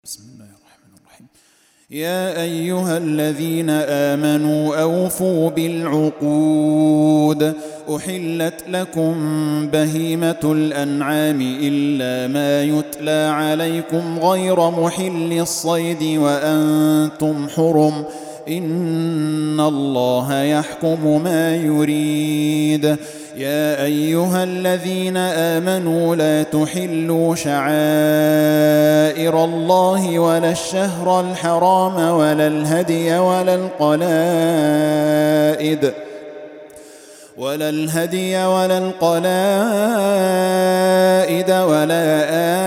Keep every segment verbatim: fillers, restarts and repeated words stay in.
بسم الله الرحمن الرحيم. يا أيها الذين آمنوا أوفوا بالعقود. أحلت لكم بهيمة الأنعام إلا ما يتلى عليكم غير محل الصيد وأنتم حرم، إن الله يحكم ما يريد. يا أيها الذين آمنوا لا تحلوا شعائر الله ولا الشهر الحرام ولا الهدي ولا القلائد ولا الهدي ولا القلائد ولا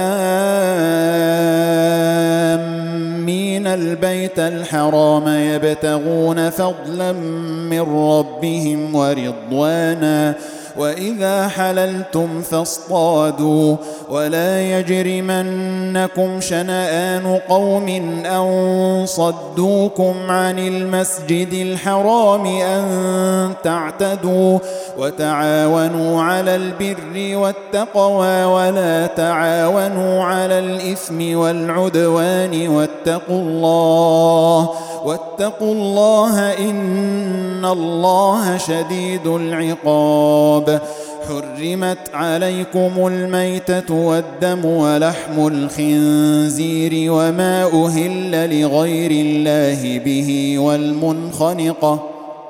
آمين البيت الحرام يبتغون فضلا من ربهم ورضوانا، وإذا حللتم فاصطادوا، ولا يجرمنكم شنآن قوم أن صدوكم عن المسجد الحرام أن تعتدوا، وتعاونوا على البر والتقوى ولا تعاونوا على الإثم والعدوان، واتقوا الله واتقوا الله إن الله شديد العقاب. حرمت عليكم الميتة والدم ولحم الخنزير وما أهل لغير الله به والمنخنقة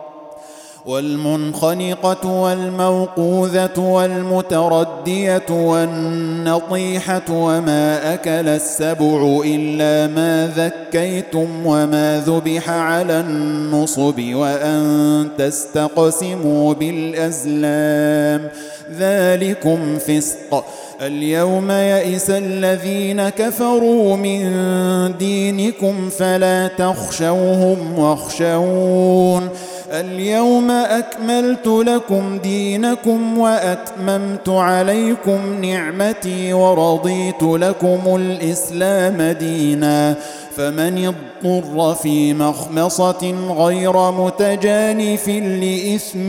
والمنخنقة والموقوذة والمتردية والنطيحة وما أكل السبع إلا ما ذكيتم وما ذبح على النصب وأن تستقسموا بالأزلام، ذلكم فسق. اليوم يئس الذين كفروا من دينكم فلا تخشوهم واخشون. اليوم أكملت لكم دينكم وأتممت عليكم نعمتي ورضيت لكم الإسلام دينا، فمن اضطر في مخمصة غير متجانف لإثم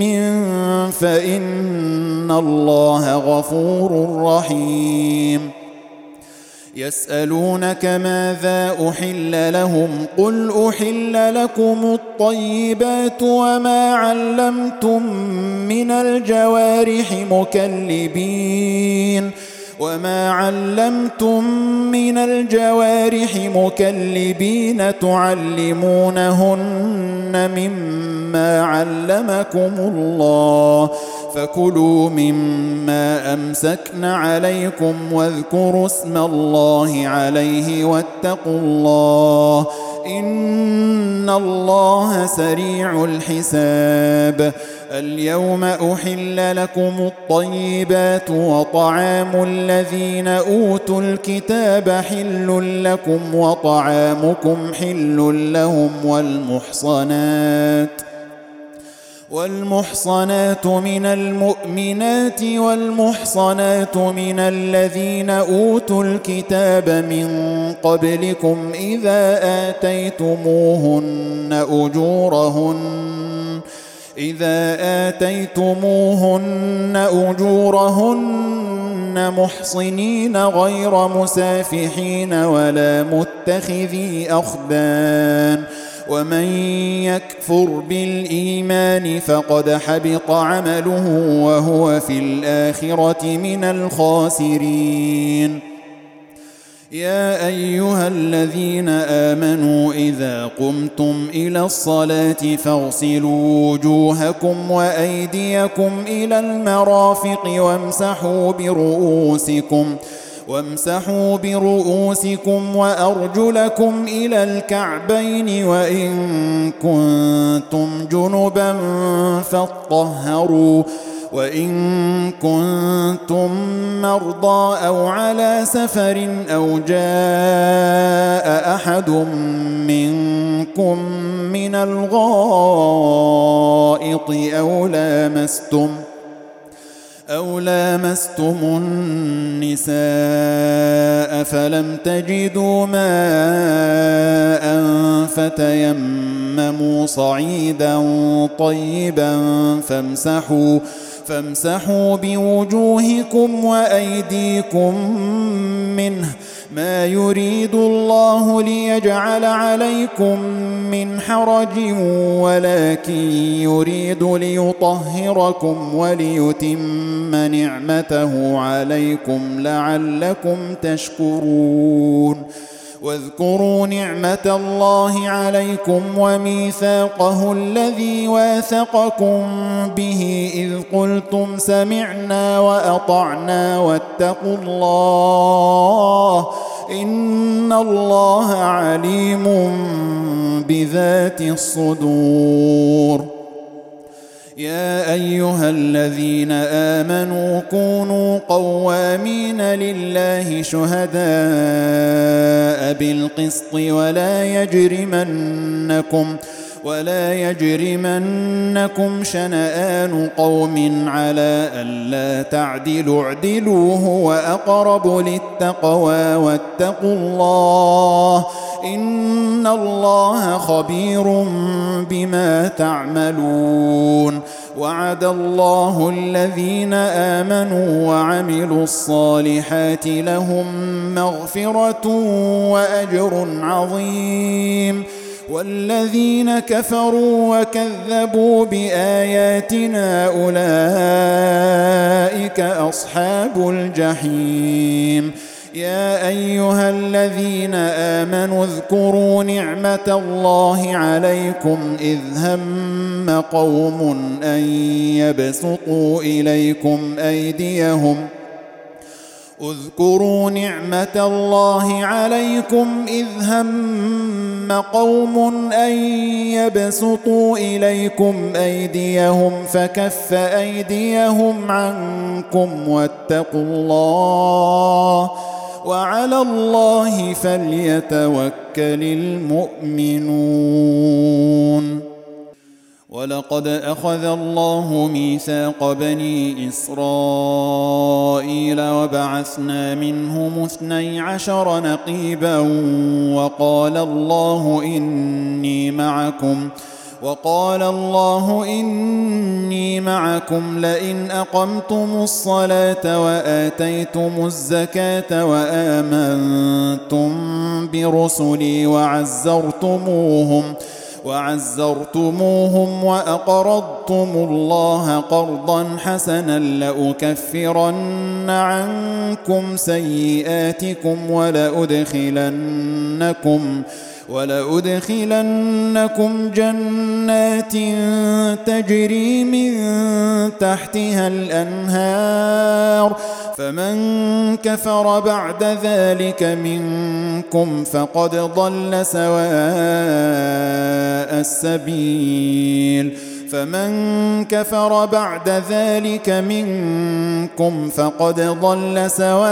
فإن الله غفور رحيم. يسألونك ماذا أحل لهم قل أحل لكم الطيبات وما علمتم من الجوارح مكلبين وما علمتم من الجوارح مكلبين تعلمونهن مما علمكم الله، فكلوا مما أمسكن عليكم واذكروا اسم الله عليه واتقوا الله إن الله سريع الحساب. اليوم أحل لكم الطيبات وطعام الذين أوتوا الكتاب حل لكم وطعامكم حل لهم، والمحصنات والمحصنات من المؤمنات والمحصنات من الذين أوتوا الكتاب من قبلكم إذا آتيتموهن أجورهن إذا آتيتموهن أجورهن محصنين غير مسافحين ولا متخذي أخدان، ومن يكفر بالإيمان فقد حبط عمله وهو في الآخرة من الخاسرين. يا أيها الذين آمنوا إذا قمتم إلى الصلاة فاغسلوا وجوهكم وأيديكم إلى المرافق وامسحوا برؤوسكم وامسحوا برؤوسكم وأرجلكم إلى الكعبين، وإن كنتم جنبا فاطهروا وإن كنتم مرضى أو على سفر أو جاء أحد منكم من الغائط أو لامستم أو لامستم النساء فلم تجدوا ماء فتيمموا صعيدا طيبا فامسحوا فامسحوا بوجوهكم وأيديكم منه ما يريد الله ليجعل عليكم من حرج ولكن يريد ليطهركم وليتم نعمته عليكم لعلكم تشكرون واذكروا نعمة الله عليكم وميثاقه الذي واثقكم به إذ قلتم سمعنا وأطعنا واتقوا الله إن الله عليم بذات الصدور. يا أيها الذين آمنوا كونوا قوامين لله شهداء بالقسط ولا يجرمنكم ولا يجرمنكم شنآن قوم على ألا تعدلوا اعدلوا هو أقرب للتقوى واتقوا الله إن الله خبير بما تعملون. وعد الله الذين آمنوا وعملوا الصالحات لهم مغفرة وأجر عظيم والذين كفروا وكذبوا بآياتنا أولئك أصحاب الجحيم. يا أيها الذين آمنوا اذكروا نعمة الله عليكم إذ هم قوم أن يبسطوا إليكم أيديهم اذكروا نعمة الله عليكم إذ هم قوم أن يبسطوا إليكم أيديهم فكف أيديهم عنكم واتقوا الله وعلى الله فليتوكل المؤمنون. ولقد أخذ الله ميثاق بني إسرائيل وبعثنا منهم اثني عشر نقيبا وقال الله إني معكم وقال الله إني معكم لئن أقمتم الصلاة وآتيتم الزكاة وآمنتم برسلي وعزرتموهم وعزرتموهم وأقرضتم الله قرضا حسنا لأكفرن عنكم سيئاتكم ولأدخلنكم ولأدخلنكم جنات تجري من تحتها الأنهار فمن كفر بعد ذلك منكم فقد ضل سواء السبيل فمن كفر بعد ذلك منكم فقد ضل سواء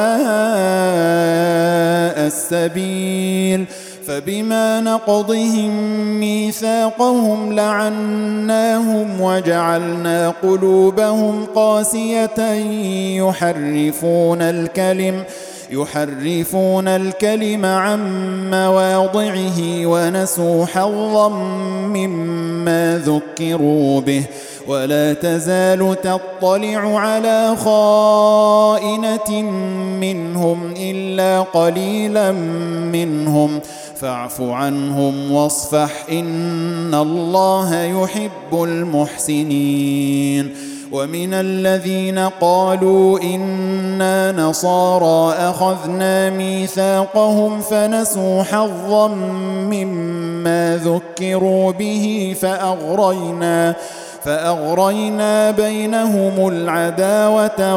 السبيل فبما نقضهم ميثاقهم لعناهم وجعلنا قلوبهم قاسية يحرفون الكلم يحرفون الكلم عن مواضعه ونسوا حظا مما ذكروا به ولا تزال تطلع على خائنة منهم إلا قليلا منهم فاعف عنهم واصفح إن الله يحب المحسنين. ومن الذين قالوا إنا نصارى أخذنا ميثاقهم فنسوا حظا مما ذكروا به فأغرينا فأغرينا بينهم العداوة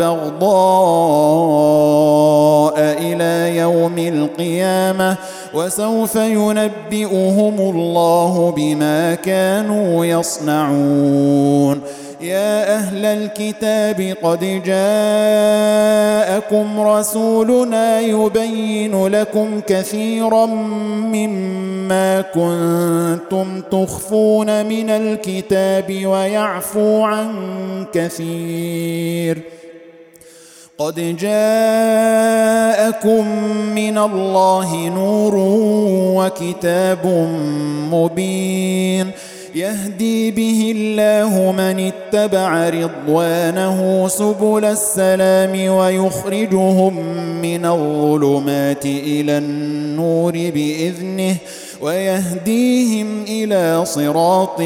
والبغضاء إلى يوم القيامة وسوف ينبئهم الله بما كانوا يصنعون. يا أهل الكتاب قد جاءكم رسولنا يبين لكم كثيرا مما كنتم تخفون من الكتاب ويعفو عن كثير قد جاءكم من الله نور وكتاب مبين يهدي به الله من اتبع رضوانه سبل السلام ويخرجهم من الظلمات إلى النور بإذنه ويهديهم إلى صراط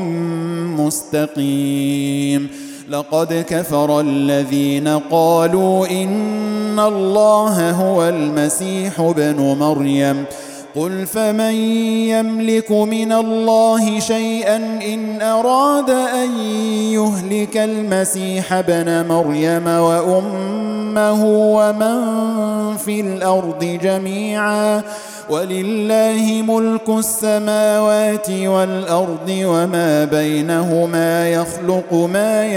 مستقيم. لقد كفر الذين قالوا إن الله هو المسيح ابن مريم قل فمن يملك من الله شيئا إن أراد أن يهلك المسيح ابن مريم وأمه ومن في الأرض جميعا ولله ملك السماوات والأرض وما بينهما يخلق ما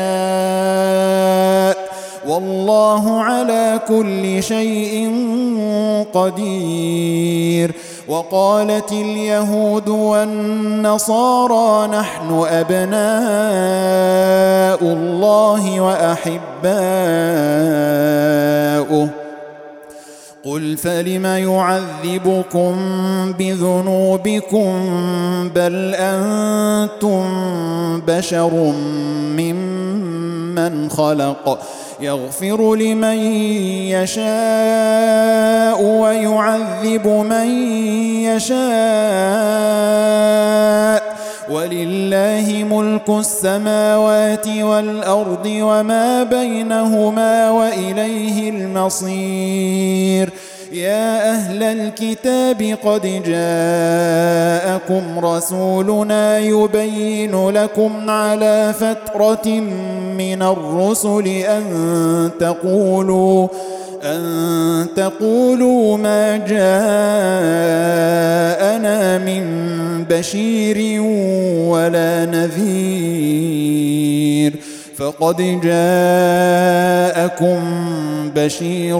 يشاء والله على كل شيء قدير. وقالت اليهود والنصارى نحن أبناء الله وأحباؤه قل فلم يعذبكم بذنوبكم بل أنتم بشر ممن خلق يغفر لمن يشاء ويعذب من يشاء ولله ملك السماوات والأرض وما بينهما وإليه المصير. يا أهل الكتاب قد جاءكم رسولنا يبين لكم على فترة من الرسل أن تقولوا أن تقولوا ما جاءنا من بشير ولا نذير فقد جاءكم بشير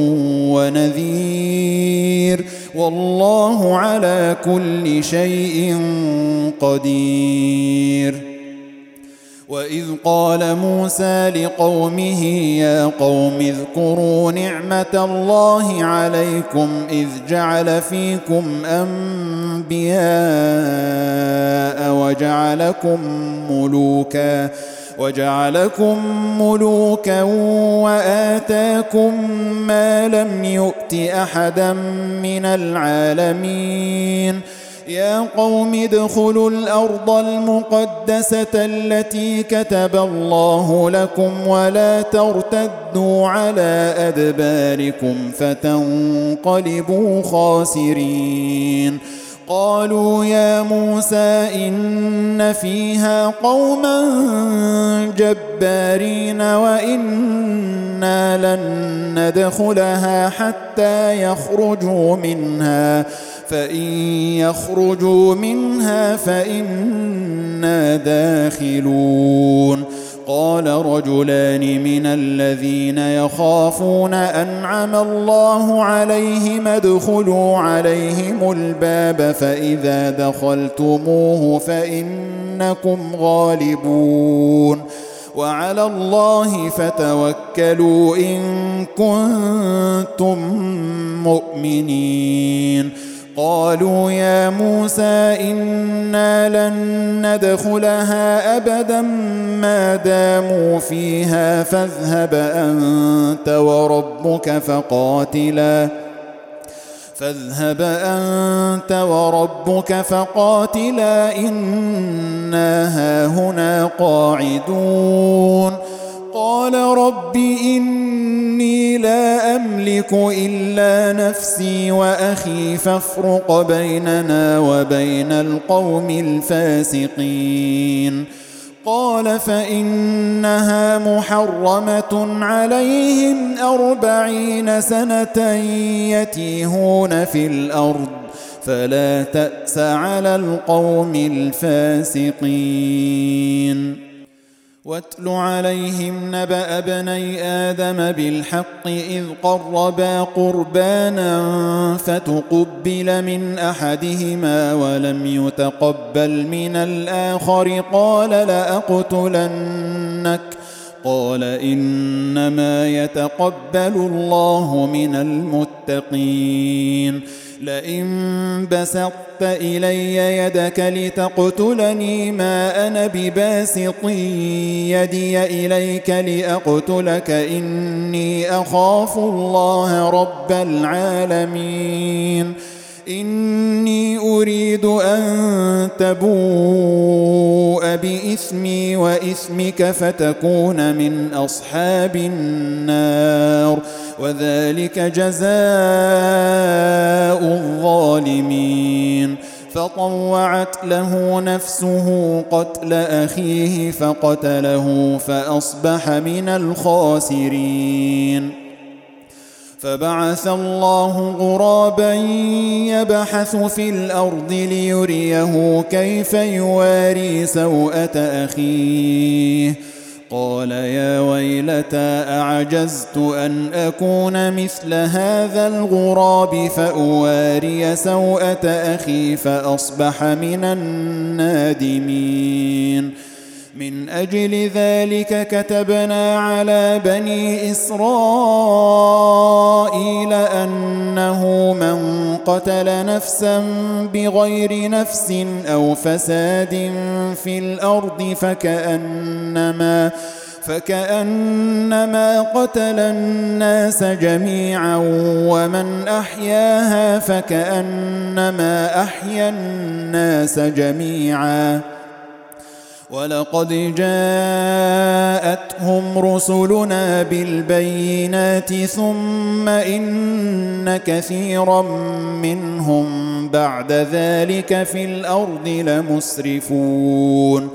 ونذير والله على كل شيء قدير. وإذ قال موسى لقومه يا قوم اذكروا نعمة الله عليكم إذ جعل فيكم أنبياء وجعلكم ملوكا وجعلكم ملوكا وآتاكم ما لم يؤت أحدا من العالمين. يا قوم ادخلوا الأرض المقدسة التي كتب الله لكم ولا ترتدوا على أدباركم فتنقلبوا خاسرين. قالوا يا موسى إن فيها قوما جبارين وإنا لن ندخلها حتى يخرجوا منها فإن يخرجوا منها فإنا داخلون. قال رجلان من الذين يخافون أنعم الله عليهم ادخلوا عليهم الباب فإذا دخلتموه فإنكم غالبون وعلى الله فتوكلوا إن كنتم مؤمنين. قالوا يا موسى إنا لن ندخلها أبدا ما داموا فيها فاذهب أنت وربك فقاتلا فاذهب أنت وربك فقاتلا إنا هاهنا قاعدون. قال رب إني لا أملك إلا نفسي وأخي فافرق بيننا وبين القوم الفاسقين. قال فإنها محرمة عليهم أربعين سنة يتيهون في الأرض فلا تأس على القوم الفاسقين. واتل عليهم نبأ ابني آدم بالحق إذ قربا قربانا فتقبل من أحدهما ولم يتقبل من الآخر قال لأقتلنك قال إنما يتقبل الله من المتقين. لئن بسطت إلي يدك لتقتلني ما أنا بباسط يدي إليك لأقتلك إني أخاف الله رب العالمين إني أريد أن تبوء بإثمي وإثمك فتكون من أصحاب النار وذلك جزاء الظالمين فطوعت له نفسه قتل أخيه فقتله فأصبح من الخاسرين فبعث الله غرابا يبحث في الأرض ليريه كيف يواري سوءة أخيه قال يا ويلتى أعجزت أن أكون مثل هذا الغراب فأواري سوءة أخي فأصبح من النادمين من أجل ذلك كتبنا على بني إسرائيل أنه من قتل نفسا بغير نفس أو فساد في الأرض فكأنما فكأنما قتل الناس جميعا ومن أحياها فكأنما أحيا الناس جميعا ولقد جاءتهم رسلنا بالبينات ثم إن كثيرا منهم بعد ذلك في الأرض لمسرفون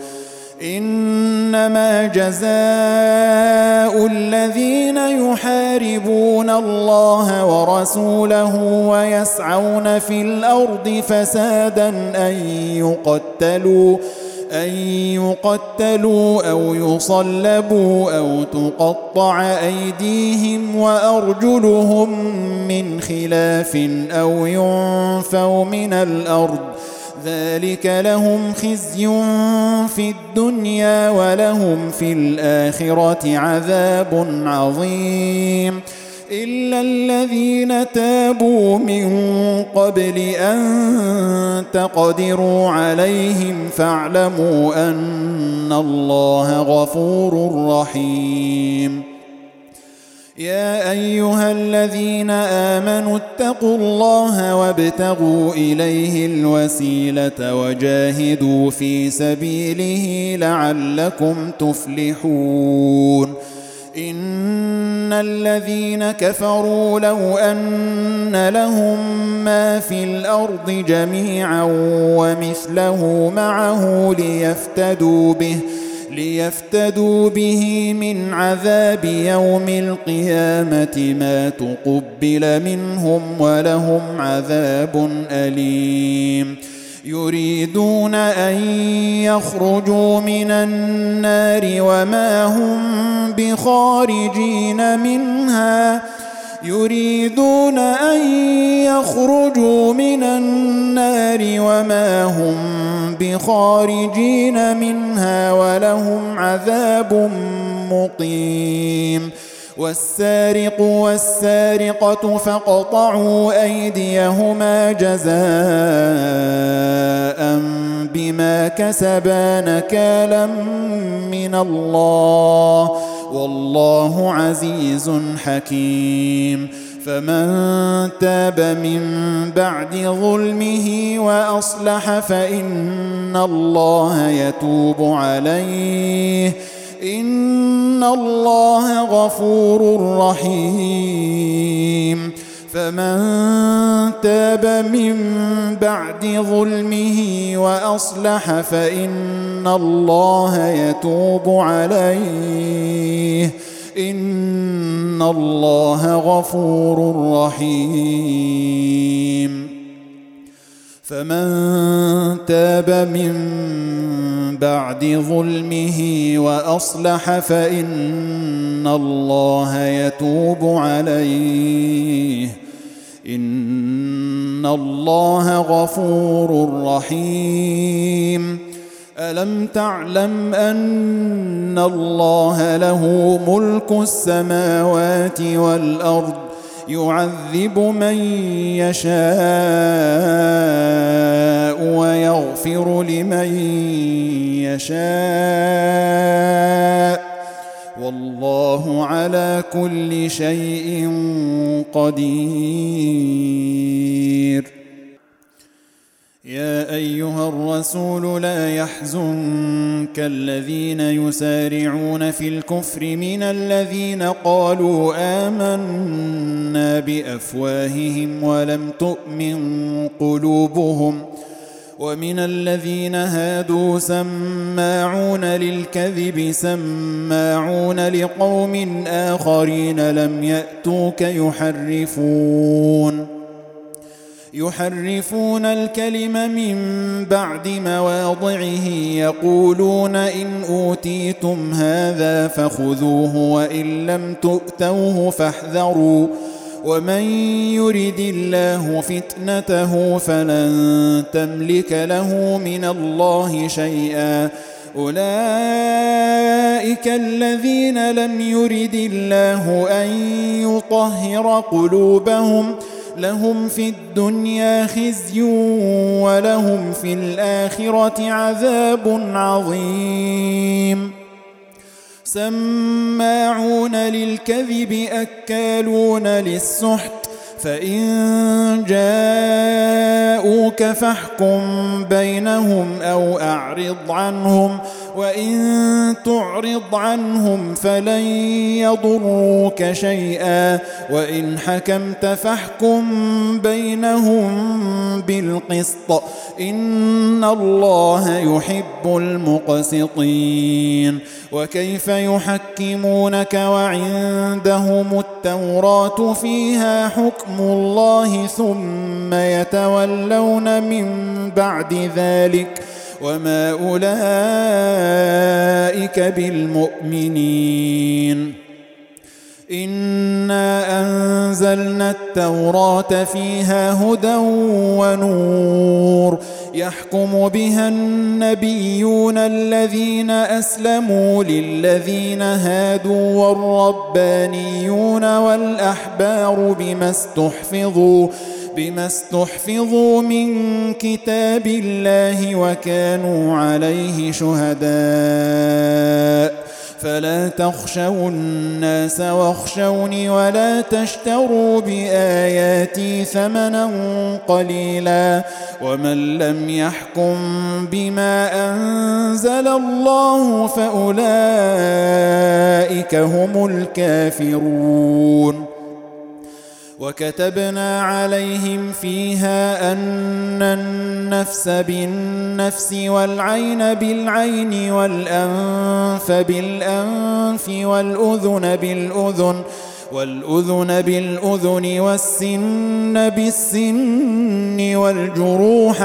إنما جزاء الذين يحاربون الله ورسوله ويسعون في الأرض فسادا أن يقتلوا أن يقتلوا أو يصلبوا أو تقطع أيديهم وأرجلهم من خلاف أو ينفوا من الأرض ذلك لهم خزي في الدنيا ولهم في الآخرة عذاب عظيم إلا الذين تابوا من قبل أن تقدروا عليهم فاعلموا أن الله غفور رحيم يا أيها الذين آمنوا اتقوا الله وابتغوا إليه الوسيلة وجاهدوا في سبيله لعلكم تفلحون إن الذين كفروا لو أن لهم ما في الأرض جميعا ومثله معه ليفتدوا به ليفتدوا به من عذاب يوم القيامة ما تقبل منهم ولهم عذاب أليم يريدون أن يخرجوا من النار وما هم بخارجين منها يريدون أن يخرجوا من النار وما هم بخارجين منها ولهم عذاب مقيم والسارق والسارقة فاقطعوا أيديهما جزاء بما كسبا نكالا من الله والله عزيز حكيم فمن تاب من بعد ظلمه وأصلح فإن الله يتوب عليه إن الله غفور رحيم فمن تاب من بعد ظلمه وأصلح فإن الله يتوب عليه إن الله غفور رحيم فمن تاب من بعد ظلمه وأصلح فإن الله يتوب عليه إن الله غفور رحيم ألم تعلم أن الله له ملك السماوات والأرض يعذب من يشاء ويغفر لمن يشاء والله على كل شيء قدير. يا أيها الرسول لا يحزنك الذين يسارعون في الكفر من الذين قالوا آمنا بأفواههم ولم تؤمن قلوبهم ومن الذين هادوا سماعون للكذب سماعون لقوم آخرين لم يأتوك يحرفون يحرفون الكلم من بعد مواضعه يقولون إن أوتيتم هذا فخذوه وإن لم تؤتوه فاحذروا ومن يرد الله فتنته فلن تملك له من الله شيئا أولئك الذين لم يرد الله أن يطهر قلوبهم لهم في الدنيا خزي ولهم في الآخرة عذاب عظيم. سماعون للكذب أكالون للسحت فإن جاءوك فاحكم بينهم أو أعرض عنهم وإن تعرض عنهم فلن يضروك شيئا وإن حكمت فاحكم بينهم بالقسط إن الله يحب المقسطين. وكيف يحكمونك وعندهم التوراة فيها حكم الله ثم يتولون من بعد ذلك وما أولئك بالمؤمنين. إنا أنزلنا التوراة فيها هدى ونور يحكم بها النبيون الذين أسلموا للذين هادوا والربانيون والأحبار بما استحفظوا بما استحفظوا من كتاب الله وكانوا عليه شهداء فلا تخشوا الناس واخشوني ولا تشتروا بآياتي ثمنا قليلا ومن لم يحكم بما أنزل الله فأولئك هم الكافرون. وكتبنا عليهم فيها أن النفس بالنفس والعين بالعين والأنف بالأنف والأذن بالأذن والأذن بالأذن والسن بالسن والجروح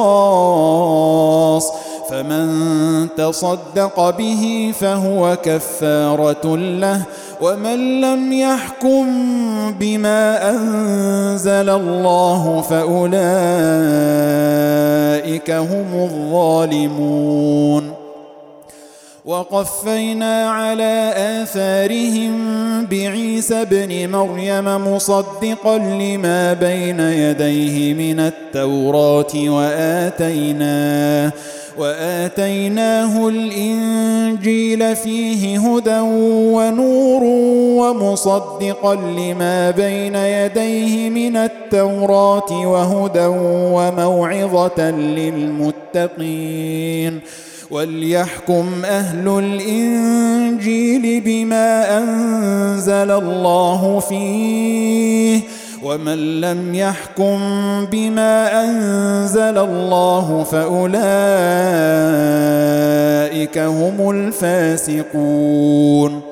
قصاص فمن تصدق به فهو كفارة له ومن لم يحكم بما أنزل الله فأولئك هم الظالمون. وقفينا على آثارهم بعيسى ابن مريم مصدقا لما بين يديه من التوراة وآتيناه وآتيناه الإنجيل فيه هدى ونور ومصدقا لما بين يديه من التوراة وهدى وموعظة للمتقين. وليحكم أهل الإنجيل بما أنزل الله فيه ومن لم يحكم بما أنزل الله فأولئك هم الفاسقون.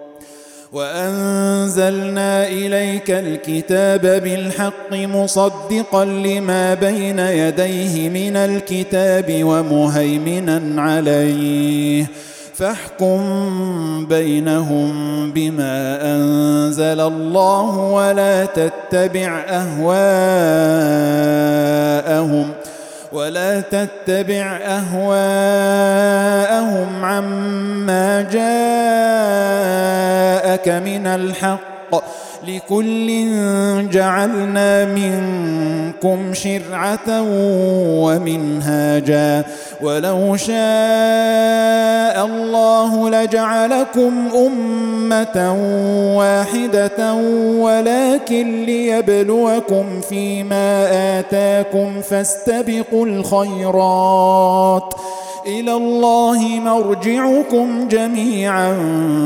وأنزلنا إليك الكتاب بالحق مصدقا لما بين يديه من الكتاب ومهيمنا عليه فاحكم بينهم بما أنزل الله ولا تتبع أهواءهم ولا تتبع أهواءهم عما جاءك من الحق لكل جعلنا منكم شرعة ومنهاجا ولو شاء الله لجعلكم أمة واحدة ولكن ليبلوكم فيما آتاكم فاستبقوا الخيرات إلى الله مرجعكم جميعا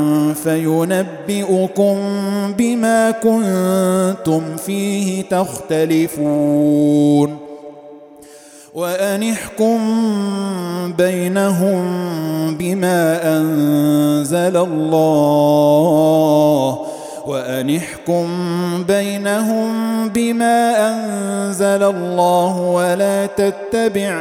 فينبئكم بما كنتم فيه تختلفون وأن احكم بينهم بما أنزل الله وأن احكم بينهم بما أنزل الله ولا تتبع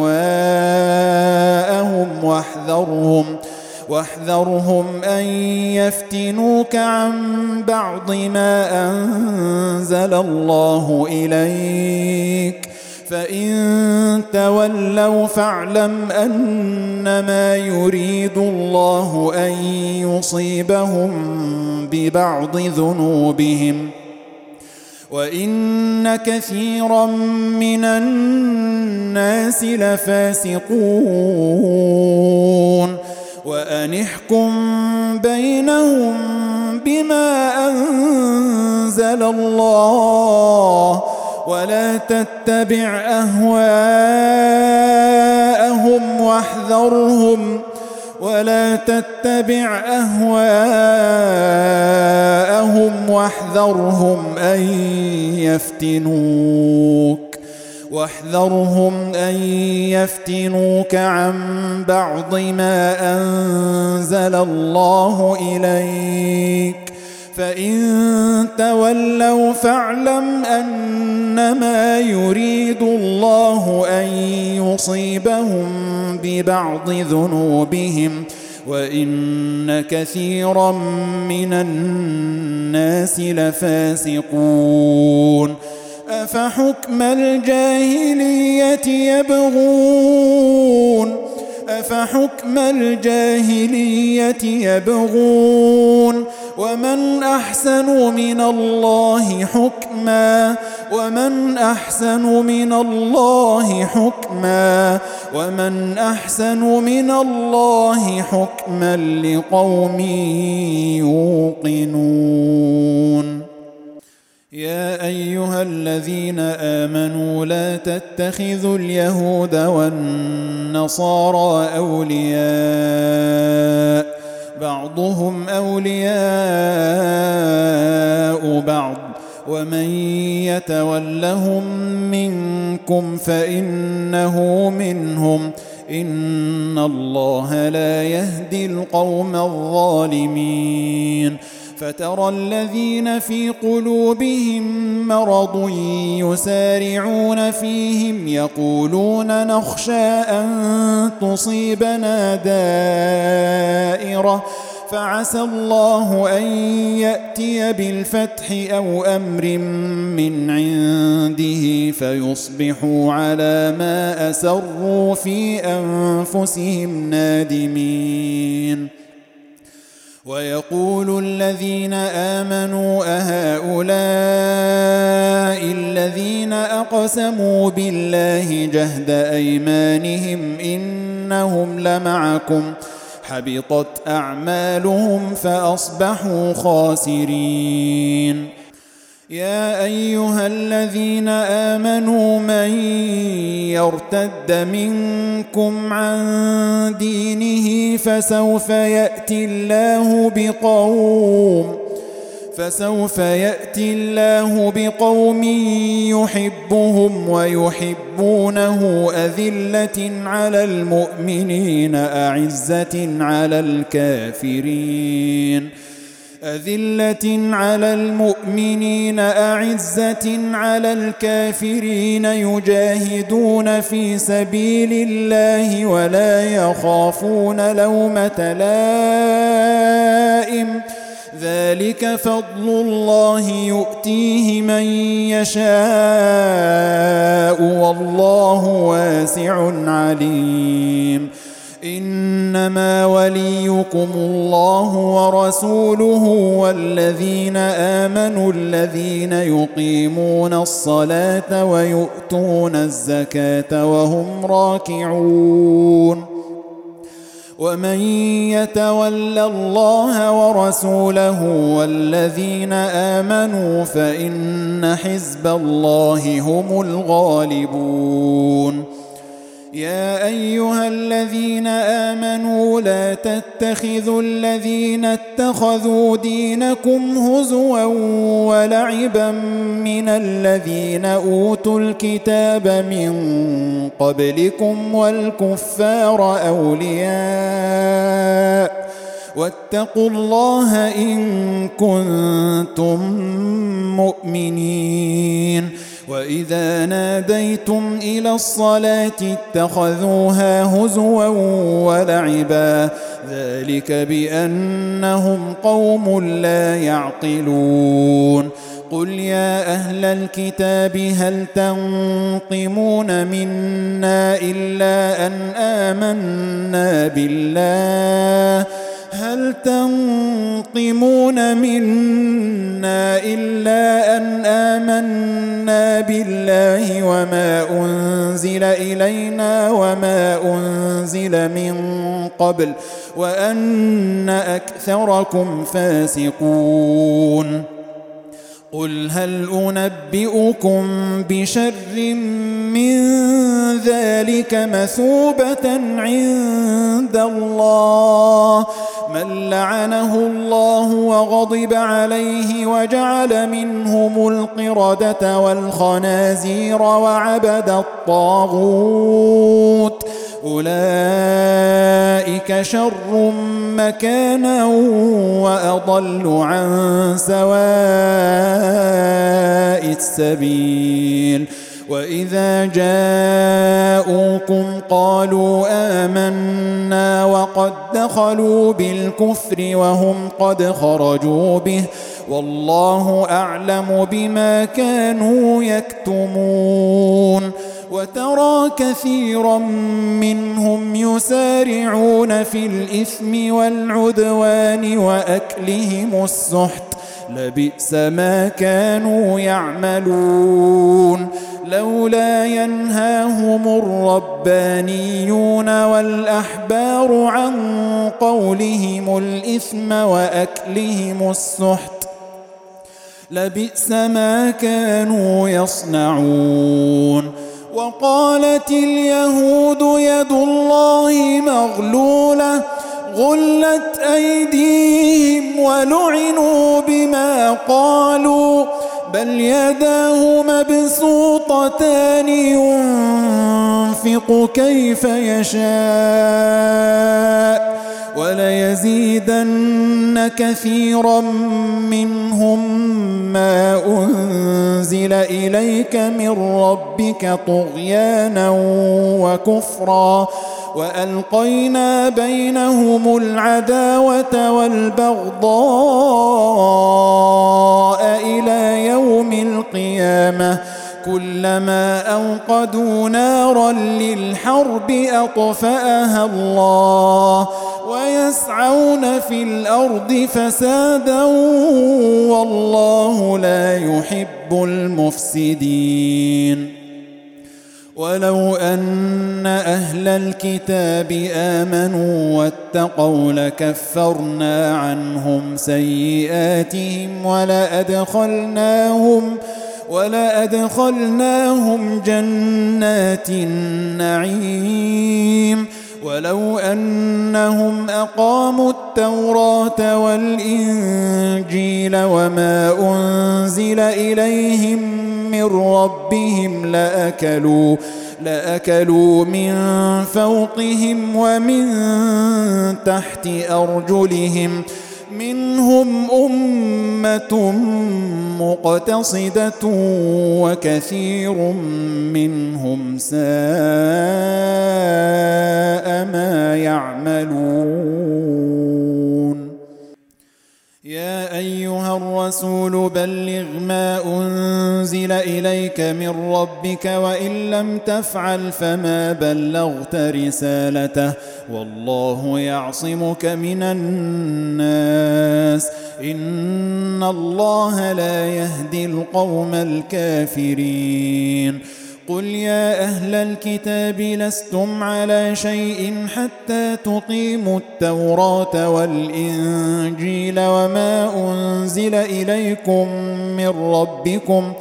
أهواءهم واحذرهم واحذرهم أن يفتنوك عن بعض ما أنزل الله إليك فإن تولوا فاعلم أنما يريد الله أن يصيبهم ببعض ذنوبهم وإن كثيرا من الناس لفاسقون وأن احكم بينهم بما أنزل الله ولا تتبع أهواءهم واحذرهم ولا تتبع أهواءهم واحذرهم أن يفتنوك واحذرهم أن يفتنوك عن بعض ما أنزل الله إليك فإن تولوا فاعلم أنما يريد الله أن يصيبهم ببعض ذنوبهم وإن كثيرا من الناس لفاسقون أفحكم الجاهلية يبغون أفحكم الجاهلية يبغون ومن أحسن من الله حكما ومن أحسن من الله حكما ومن أحسن من الله حكما لقوم يوقنون يا أيها الذين آمنوا لا تتخذوا اليهود والنصارى أولياء بعضهم أولياء بعض ومن يتولهم منكم فإنه منهم إن الله لا يهدي القوم الظالمين فترى الذين في قلوبهم مرض يسارعون فيهم يقولون نخشى أن تصيبنا دائرة فعسى الله أن يأتي بالفتح أو أمر من عنده فيصبحوا على ما أسروا في أنفسهم نادمين ويقول الذين آمنوا أهؤلاء الذين أقسموا بالله جهد أيمانهم إنهم لمعكم حبطت أعمالهم فأصبحوا خاسرين يا أيها الذين آمنوا من يرتد منكم عن دينه فسوف يأتي الله بقوم فسوف يأتي الله بقوم يحبهم ويحبونه أذلة على المؤمنين أعزة على الكافرين أذلة على المؤمنين أعزة على الكافرين يجاهدون في سبيل الله ولا يخافون لومة لائم ذلك فضل الله يؤتيه من يشاء والله واسع عليم إنما وليكم الله ورسوله والذين آمنوا الذين يقيمون الصلاة ويؤتون الزكاة وهم راكعون ومن يتول الله ورسوله والذين آمنوا فإن حزب الله هم الغالبون يا أيها الذين آمنوا لا تتخذوا الذين اتخذوا دينكم هزوا ولعبا من الذين أوتوا الكتاب من قبلكم والكفار أولياء واتقوا الله إن كنتم مؤمنين وإذا ناديتم إلى الصلاة اتخذوها هزوا ولعبا ذلك بأنهم قوم لا يعقلون قل يا أهل الكتاب هل تنقمون منا إلا أن آمنا بالله هل تنقمون منا إلا أن آمنا بالله وما أنزل إلينا وما أنزل من قبل وأن أكثركم فاسقون قل هل أنبئكم بشر من ذلك مثوبة عند الله من لعنه الله وغضب عليه وجعل منهم القردة والخنازير وعبد الطاغوت أولئك شر مكانا وأضل عن سواء السبيل وإذا جاءوكم قالوا آمنا وقد دخلوا بالكفر وهم قد خرجوا به والله أعلم بما كانوا يكتمون وترى كثيرا منهم يسارعون في الإثم والعدوان وأكلهم السحت لبئس ما كانوا يعملون لولا ينهاهم الربانيون والأحبار عن قولهم الإثم وأكلهم السحت لبئس ما كانوا يصنعون وقالت اليهود يد الله مغلولة غلت أيديهم ولعنوا بما قالوا بل يداه مبسوطتان ينفق كيف يشاء وليزيدن كثيرا منهم ما أنزل إليك من ربك طغيانا وكفرا وألقينا بينهم العداوة والبغضاء إلى يوم القيامة كلما أوقدوا نارا للحرب أطفأها الله ويسعون في الأرض فسادا والله لا يحب المفسدين ولو أن أهل الكتاب آمنوا واتقوا لكفرنا عنهم سيئاتهم ولأدخلناهم ولأدخلناهم جنات النعيم ولو أنهم أقاموا التوراة والإنجيل وما أنزل إليهم من ربهم لأكلوا لأكلوا من فوقهم ومن تحت أرجلهم منهم أمة مقتصدة وكثير منهم ساء ما يعملون يا أيها الرسول الرسول بلغ ما أنزل إليك من ربك وإن لم تفعل فما بلغت رسالته والله يعصمك من الناس إن الله لا يهدي القوم الكافرين قل يا أهل الكتاب لستم على شيء حتى تقيموا التوراة والإنجيل وما أنزل إليكم من ربكم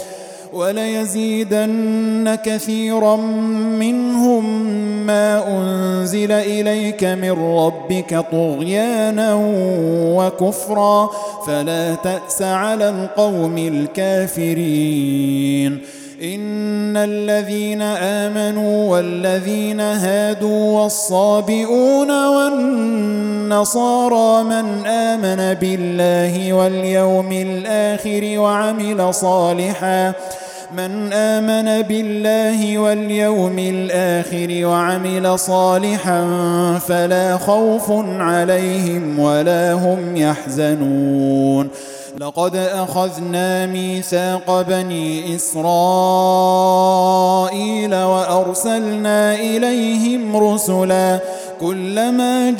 وليزيدن كثيرا منهم ما أنزل إليك من ربك طغيانا وكفرا فلا تأس على القوم الكافرين إن الذين آمنوا والذين هادوا والصابئون والنصارى من آمن بالله واليوم الآخر وعمل صالحا من آمن بالله واليوم الآخر وعمل صالحا فلا خوف عليهم ولا هم يحزنون لقد أخذنا ميثاق بني إسرائيل وأرسلنا إليهم رسلا كلما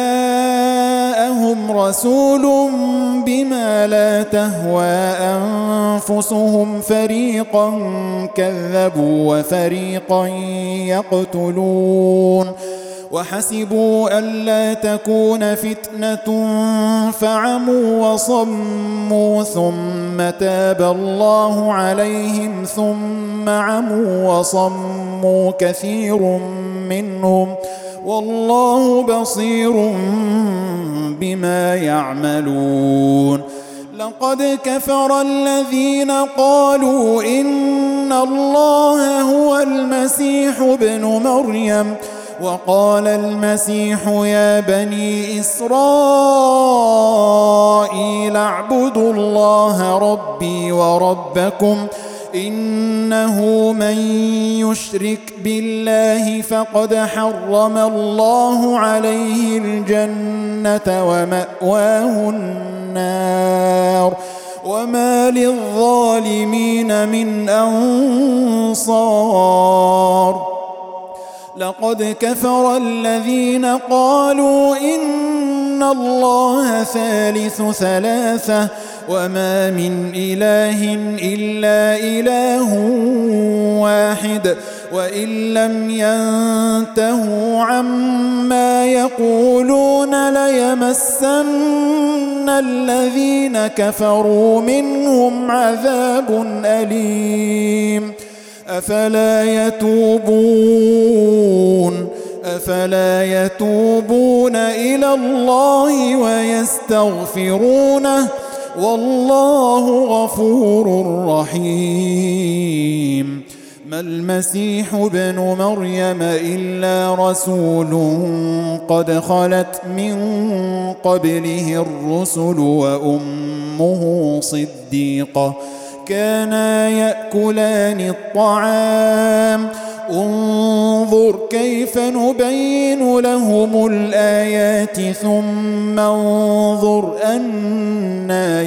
جاءهم رسول بما لا تهوى أنفسهم فريقا كذبوا وفريقا يقتلون وحسبوا ألا تكون فتنة فعموا وصموا ثم تاب الله عليهم ثم عموا وصموا كثير منهم والله بصير بما يعملون لقد كفر الذين قالوا إن الله هو المسيح ابن مريم وقال المسيح يا بني إسرائيل اعبدوا الله ربي وربكم إنه من يشرك بالله فقد حرم الله عليه الجنة ومأواه النار وما للظالمين من أنصار لقد كفر الذين قالوا إن الله ثالث ثلاثة وما من إله إلا إله واحد وإن لم ينتهوا عما يقولون ليمسن الذين كفروا منهم عذاب أليم أفلا يتوبون أفلا يتوبون إلى الله ويستغفرونه والله غفور رحيم ما المسيح ابن مريم إلا رسول قد خلت من قبله الرسل وأمه صديقة كانا يأكلان الطعام انظر كيف نبين لهم الآيات ثم انظر أنى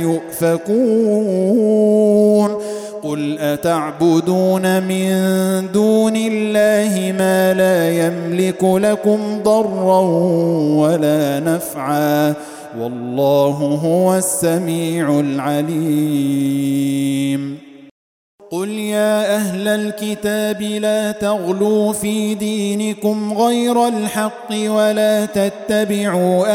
يؤفكون قل أتعبدون من دون الله ما لا يملك لكم ضرا ولا نفعا والله هو السميع العليم قل يا أهل الكتاب لا تغلوا في دينكم غير الحق ولا تتبعوا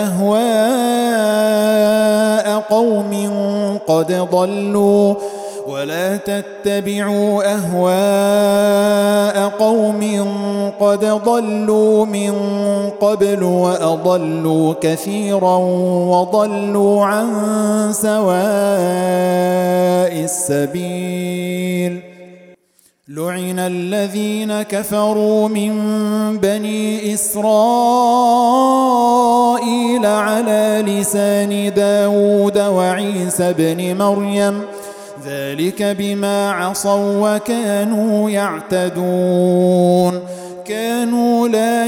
أهواء قوم قد ضلوا ولا تتبعوا أهواء قوم قد ضلوا من قبل وأضلوا كثيرا وضلوا عن سواء السبيل لعن الذين كفروا من بني إسرائيل على لسان داود وعيسى بن مريم ذلك بما عصوا وكانوا يعتدون كانوا لا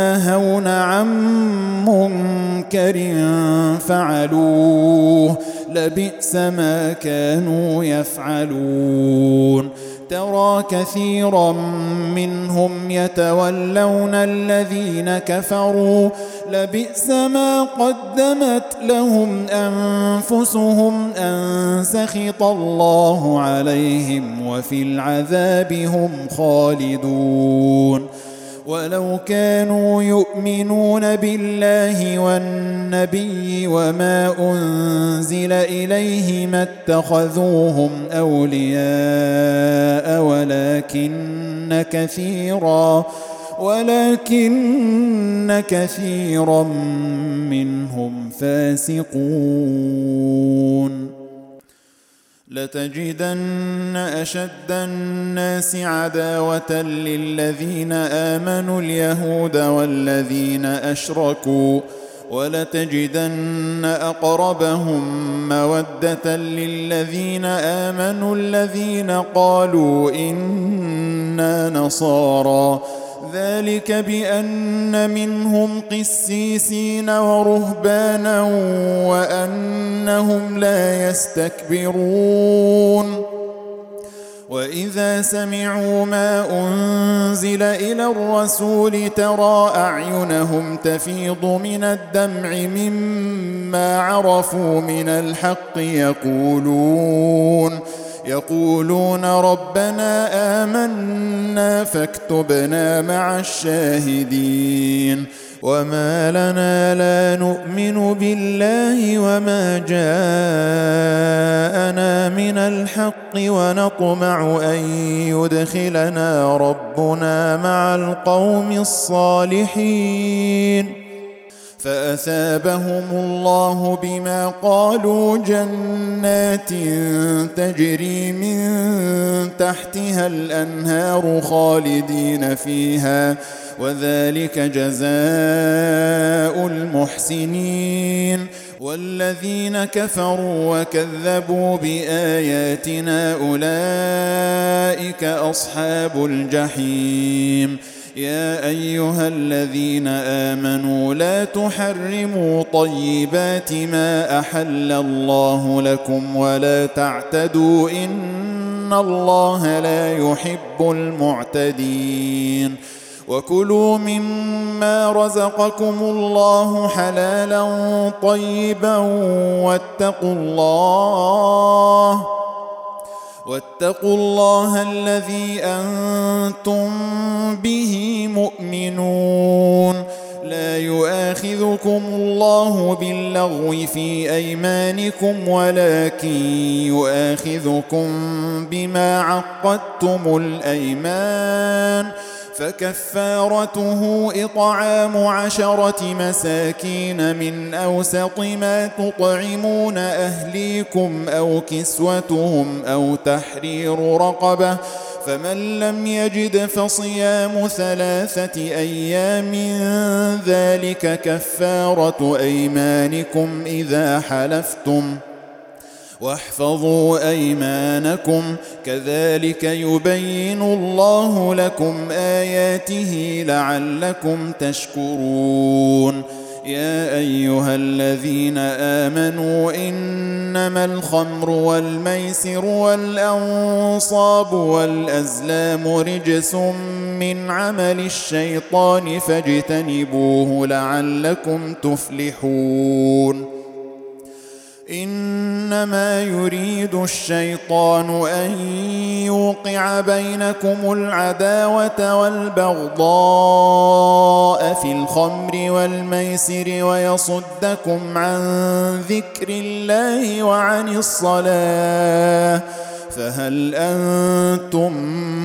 يتناهون عن منكر فعلوه لبئس ما كانوا يفعلون ترى كثيرا منهم يتولون الذين كفروا لبئس ما قدمت لهم أنفسهم أن سخط الله عليهم وفي العذاب هم خالدون ولو كانوا يؤمنون بالله والنبي وما أنزل إليه ما اتخذوهم أولياء ولكن كثيرا ولكن كثيرا منهم فاسقون لتجدن أشد الناس عداوة للذين آمنوا اليهود والذين أشركوا ولتجدن أقربهم مودة للذين آمنوا الذين قالوا إنا نصارى ذلك بأن منهم قسيسين ورهبانا وأنهم لا يستكبرون وإذا سمعوا ما أنزل إلى الرسول ترى أعينهم تفيض من الدمع مما عرفوا من الحق يقولون يقولون ربنا آمنا فاكتبنا مع الشاهدين وما لنا لا نؤمن بالله وما جاءنا من الحق ونطمع أن يدخلنا ربنا مع القوم الصالحين فأثابهم الله بما قالوا جنات تجري من تحتها الأنهار خالدين فيها وذلك جزاء المحسنين والذين كفروا وكذبوا بآياتنا أولئك أصحاب الجحيم يا أيها الذين آمنوا لا تحرموا طيبات ما أحل الله لكم ولا تعتدوا إن الله لا يحب المعتدين وكلوا مما رزقكم الله حلالا طيبا واتقوا الله واتقوا الله الذي أنتم به مؤمنون لا يؤاخذكم الله باللغو في أيمانكم ولكن يؤاخذكم بما عقدتم الأيمان فكفارته إطعام عشرة مساكين من أوسط ما تطعمون أهليكم أو كسوتهم أو تحرير رقبة فمن لم يجد فصيام ثلاثة أيام ذلك كفارة أيمانكم إذا حلفتم واحفظوا أيمانكم كذلك يبين الله لكم آياته لعلكم تشكرون يا أيها الذين آمنوا إنما الخمر والميسر والأنصاب والأزلام رجس من عمل الشيطان فاجتنبوه لعلكم تفلحون إنما يريد الشيطان أن يوقع بينكم العداوة والبغضاء في الخمر والميسر ويصدكم عن ذكر الله وعن الصلاة فهل أنتم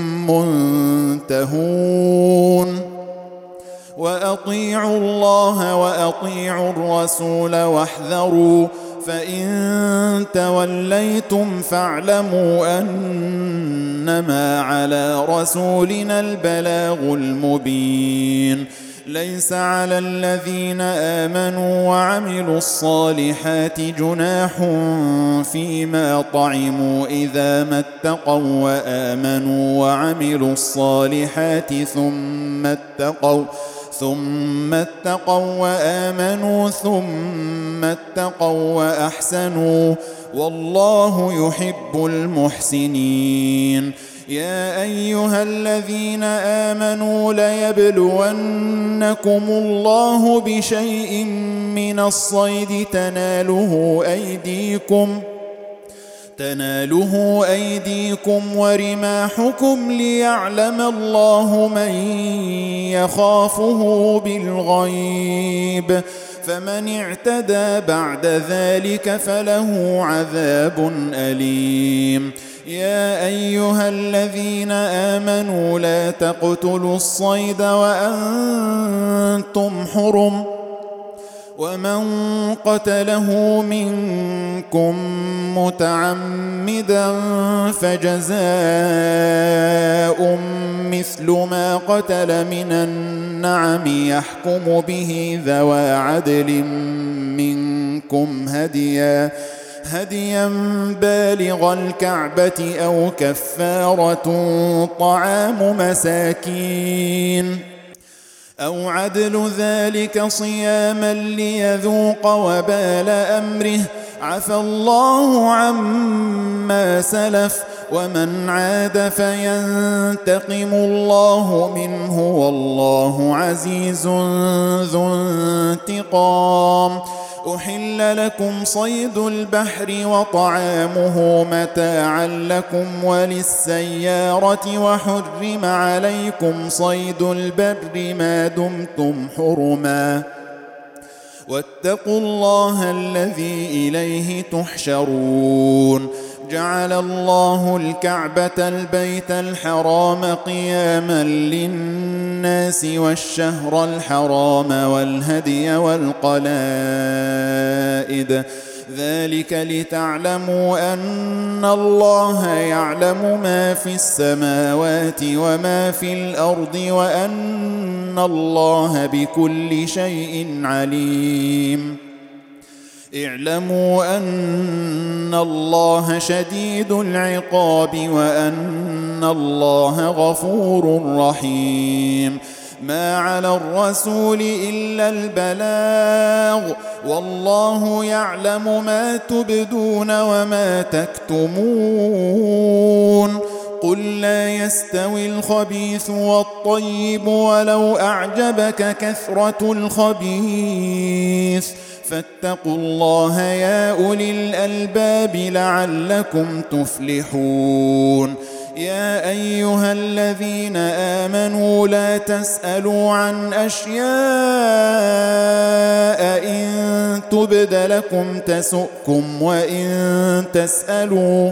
منتهون وأطيعوا الله وأطيعوا الرسول واحذروا فإن توليتم فاعلموا أنما على رسولنا البلاغ المبين ليس على الذين آمنوا وعملوا الصالحات جناح فيما طعموا إذا ما اتقوا وآمنوا وعملوا الصالحات ثم اتقوا ثم اتقوا وآمنوا ثم اتقوا وأحسنوا والله يحب المحسنين. يا أيها الذين آمنوا ليبلونكم الله بشيء من الصيد تناله أيديكم تناله أيديكم ورماحكم ليعلم الله من يخافه بالغيب، فمن اعتدى بعد ذلك فله عذاب أليم. يا أيها الذين آمنوا لا تقتلوا الصيد وأنتم حرم، ومن قتله منكم متعمدا فجزاء مثل ما قتل من النعم يحكم به ذوى عدل منكم هديا هديا بالغ الكعبة أو كفارة طعام مساكين أو عدل ذلك صياما ليذوق وبال أمره، عفى الله عما سلف، ومن عاد فينتقم الله منه والله عزيز ذو انتقام. أحل لكم صيد البحر وطعامه متاعا لكم وللسيارة، وحرم عليكم صيد البر ما دمتم حرما، واتقوا الله الذي إليه تحشرون. جعل الله الكعبة البيت الحرام قياما للناس والشهر الحرام والهدي والقلائد، ذلك لتعلموا أن الله يعلم ما في السماوات وما في الأرض وأن الله بكل شيء عليم. اعلموا أن الله شديد العقاب وأن الله غفور رحيم. ما على الرسول إلا البلاغ، والله يعلم ما تبدون وما تكتمون. قل لا يستوي الخبيث والطيب ولو أعجبك كثرة الخبيث، فاتقوا الله يا أولي الألباب لعلكم تفلحون. يا أيها الذين آمنوا لا تسألوا عن أشياء إن تبد لكم تسؤكم، وإن تسألوا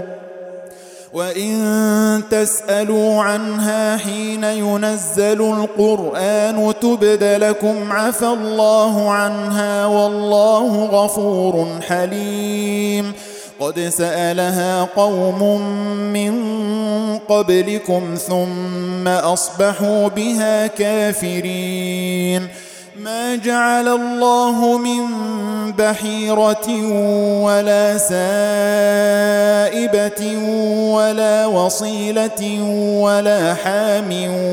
وإن تسألوا عنها حين ينزل القرآن تبد لكم عفى الله عنها والله غفور حليم. قد سألها قوم من قبلكم ثم أصبحوا بها كافرين. ما جعل الله من بحيرة ولا سائبة ولا وصيلة ولا حام،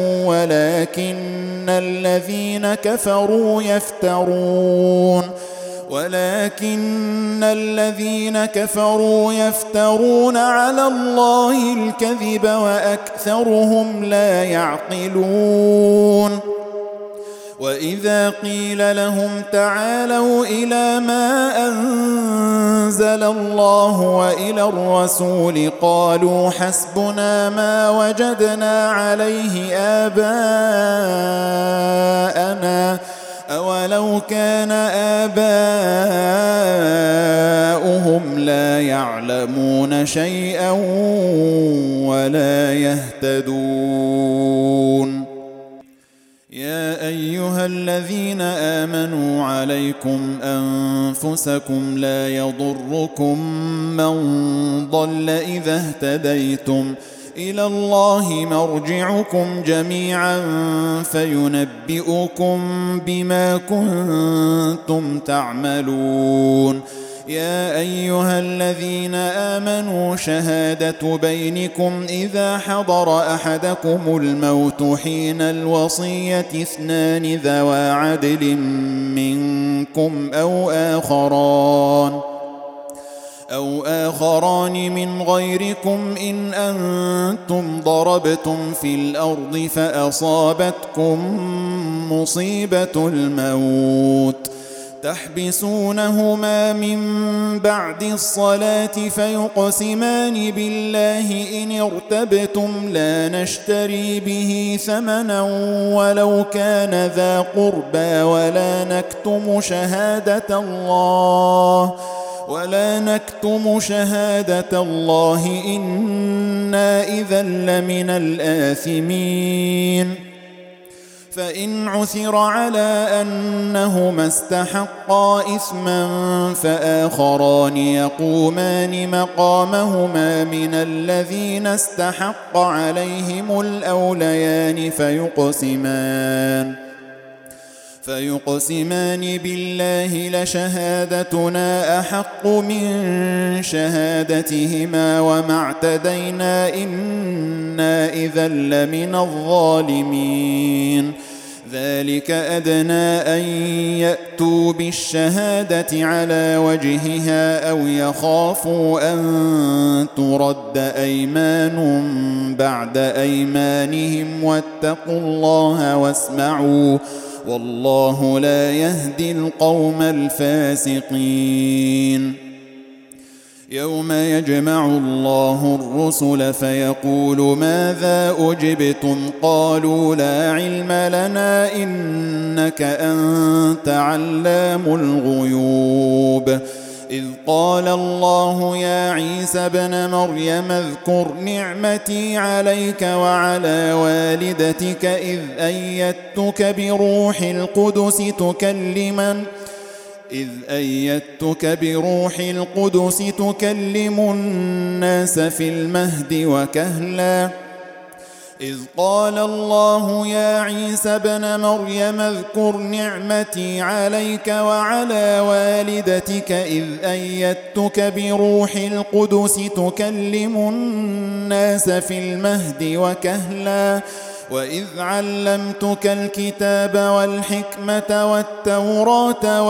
ولكن الذين كفروا يفترون ولكن الذين كفروا يفترون على الله الكذب وأكثرهم لا يعقلون. وإذا قيل لهم تعالوا إلى ما أنزل الله وإلى الرسول قالوا حسبنا ما وجدنا عليه آباءنا أولو كان آباؤهم لا يعلمون شيئا ولا يهتدون. يا أيها الذين آمنوا عليكم أنفسكم لا يضركم من ضل إذا اهتديتم، إلى الله مرجعكم جميعا فينبئكم بما كنتم تعملون. يا أيها الذين آمنوا شهادة بينكم إذا حضر أحدكم الموت حين الوصية اثنان ذوى عدل منكم أو آخران أو آخران من غيركم إن أنتم ضربتم في الأرض فأصابتكم مصيبة الموت تحبسونهما من بعد الصلاة فيقسمان بالله إن ارتبتم لا نشتري به ثمنا ولو كان ذا قربى ولا نكتم شهادة الله ولا نكتم شهادة الله إنا إذا لمن الآثمين فإن عثر على أنهما استحقا إثما فآخران يقومان مقامهما من الذين استحق عليهم الأوليان فيقسمان فيقسمان بالله لشهادتنا أحق من شهادتهما وما اعتدينا إنا إذا لمن الظالمين ذلك أدنى أن يأتوا بالشهادة على وجهها أو يخافوا أن ترد أيمان بعد أيمانهم واتقوا الله واسمعوا والله لا يهدي القوم الفاسقين يوم يجمع الله الرسل فيقول ماذا أجبتم قالوا لا علم لنا إنك أنت علام الغيوب إذ قال الله يا عيسى ابن مريم اذكر نعمتي عليك وعلى والدتك إذ أيدتك بروح القدس تكلم إذ أيدتك بروح القدس تكلم الناس في المهد وكهلا إذ قال الله يا عيسى ابن مريم اذكر نعمتي عليك وعلى والدتك إذ أيدتك بروح القدس تكلم الناس في المهد وكهلا وإذ علمتك الكتاب والحكمة والتوراة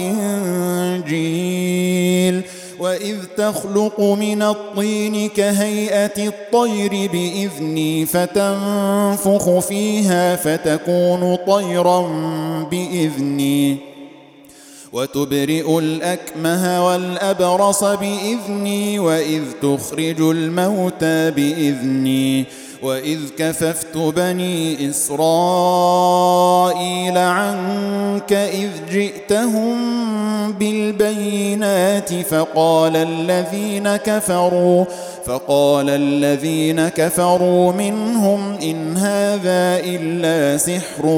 والإنجيل وإذ تخلق من الطين كهيئة الطير بإذني فتنفخ فيها فتكون طيرا بإذني وتبرئ الأكمه والأبرص بإذني وإذ تخرج الموتى بإذني وإذ كففت بني إسرائيل عنك إذ جئتهم بالبينات فقال الذين كفروا فقال الذين كفروا منهم إن هذا إلا سحر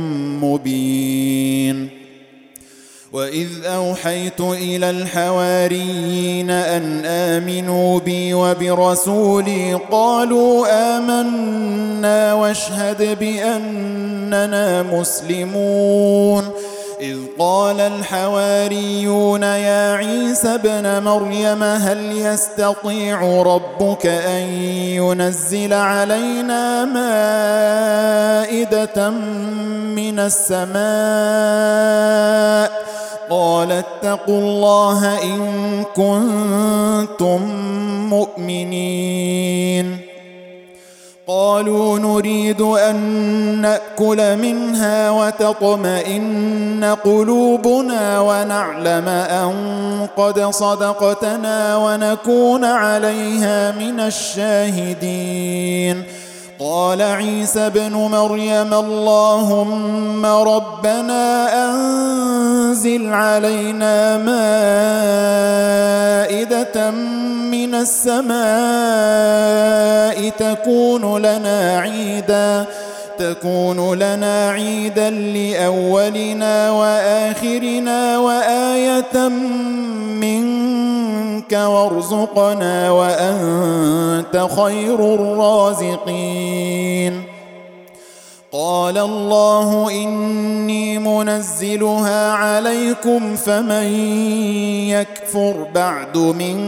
مبين وإذ أوحيت إلى الحواريين أن آمنوا بي وبرسولي قالوا آمنا واشهد بأننا مسلمون إذ قال الحواريون يا عيسى ابن مريم هل يستطيع ربك أن ينزل علينا مائدة من السماء قال اتقوا الله إن كنتم مؤمنين قالوا نريد أن نأكل منها وتطمئن قلوبنا ونعلم أن قد صدقتنا ونكون عليها من الشاهدين قال عيسى ابن مريم اللهم ربنا أنزل علينا مائدة من السماء تكون لنا عيدا تكون لنا عيدا لأولنا وآخرنا وآية منك وارزقنا وأنت خير الرازقين قال الله إني منزلها عليكم فمن يكفر بعد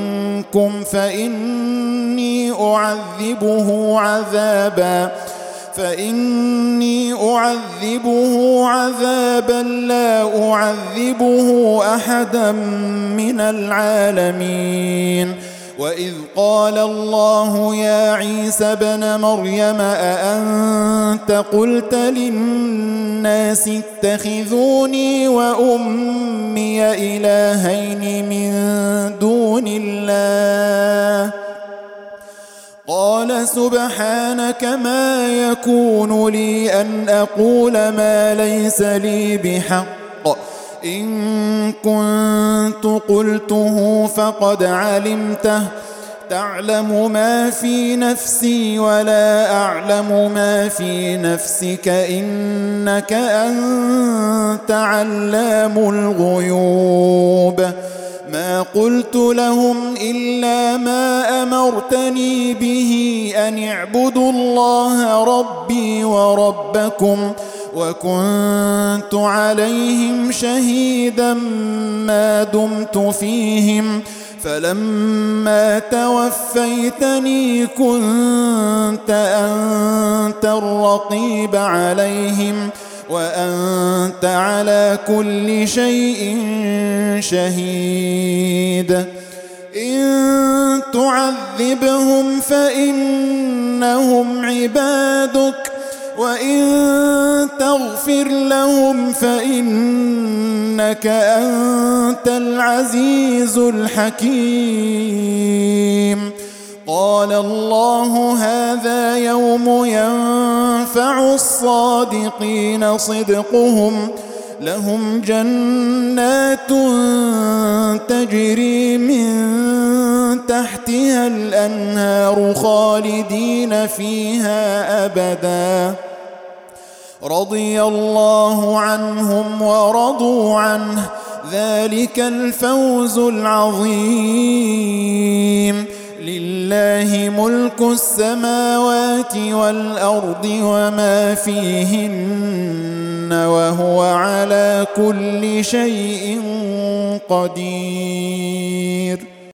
منكم فإني أعذبه عذابا فإني أعذبه عذابا لا أعذبه أحدا من العالمين. وإذ قال الله يا عيسى ابن مريم أأنت قلت للناس اتخذوني وأمي إلهين من دون الله قال سبحانك ما يكون لي أن أقول ما ليس لي بحق إن كنت قلته فقد علمته تعلم ما في نفسي ولا أعلم ما في نفسك إنك أنت علام الغيوب. ما قلت لهم إلا ما أمرتني به أن اعبدوا الله ربي وربكم وكنت عليهم شهيدا ما دمت فيهم فلما توفيتني كنت أنت الرقيب عليهم وأنت على كل شيء شهيد. إن تعذبهم فإنهم عبادك وإن تغفر لهم فإنك أنت العزيز الحكيم. قال الله هذا يوم ينفع الصادقين صدقهم لهم جنات تجري من تحتها الأنهار خالدين فيها أبدا رضي الله عنهم ورضوا عنه ذلك الفوز العظيم. لله ملك السماوات والأرض وما فيهن وهو على كل شيء قدير.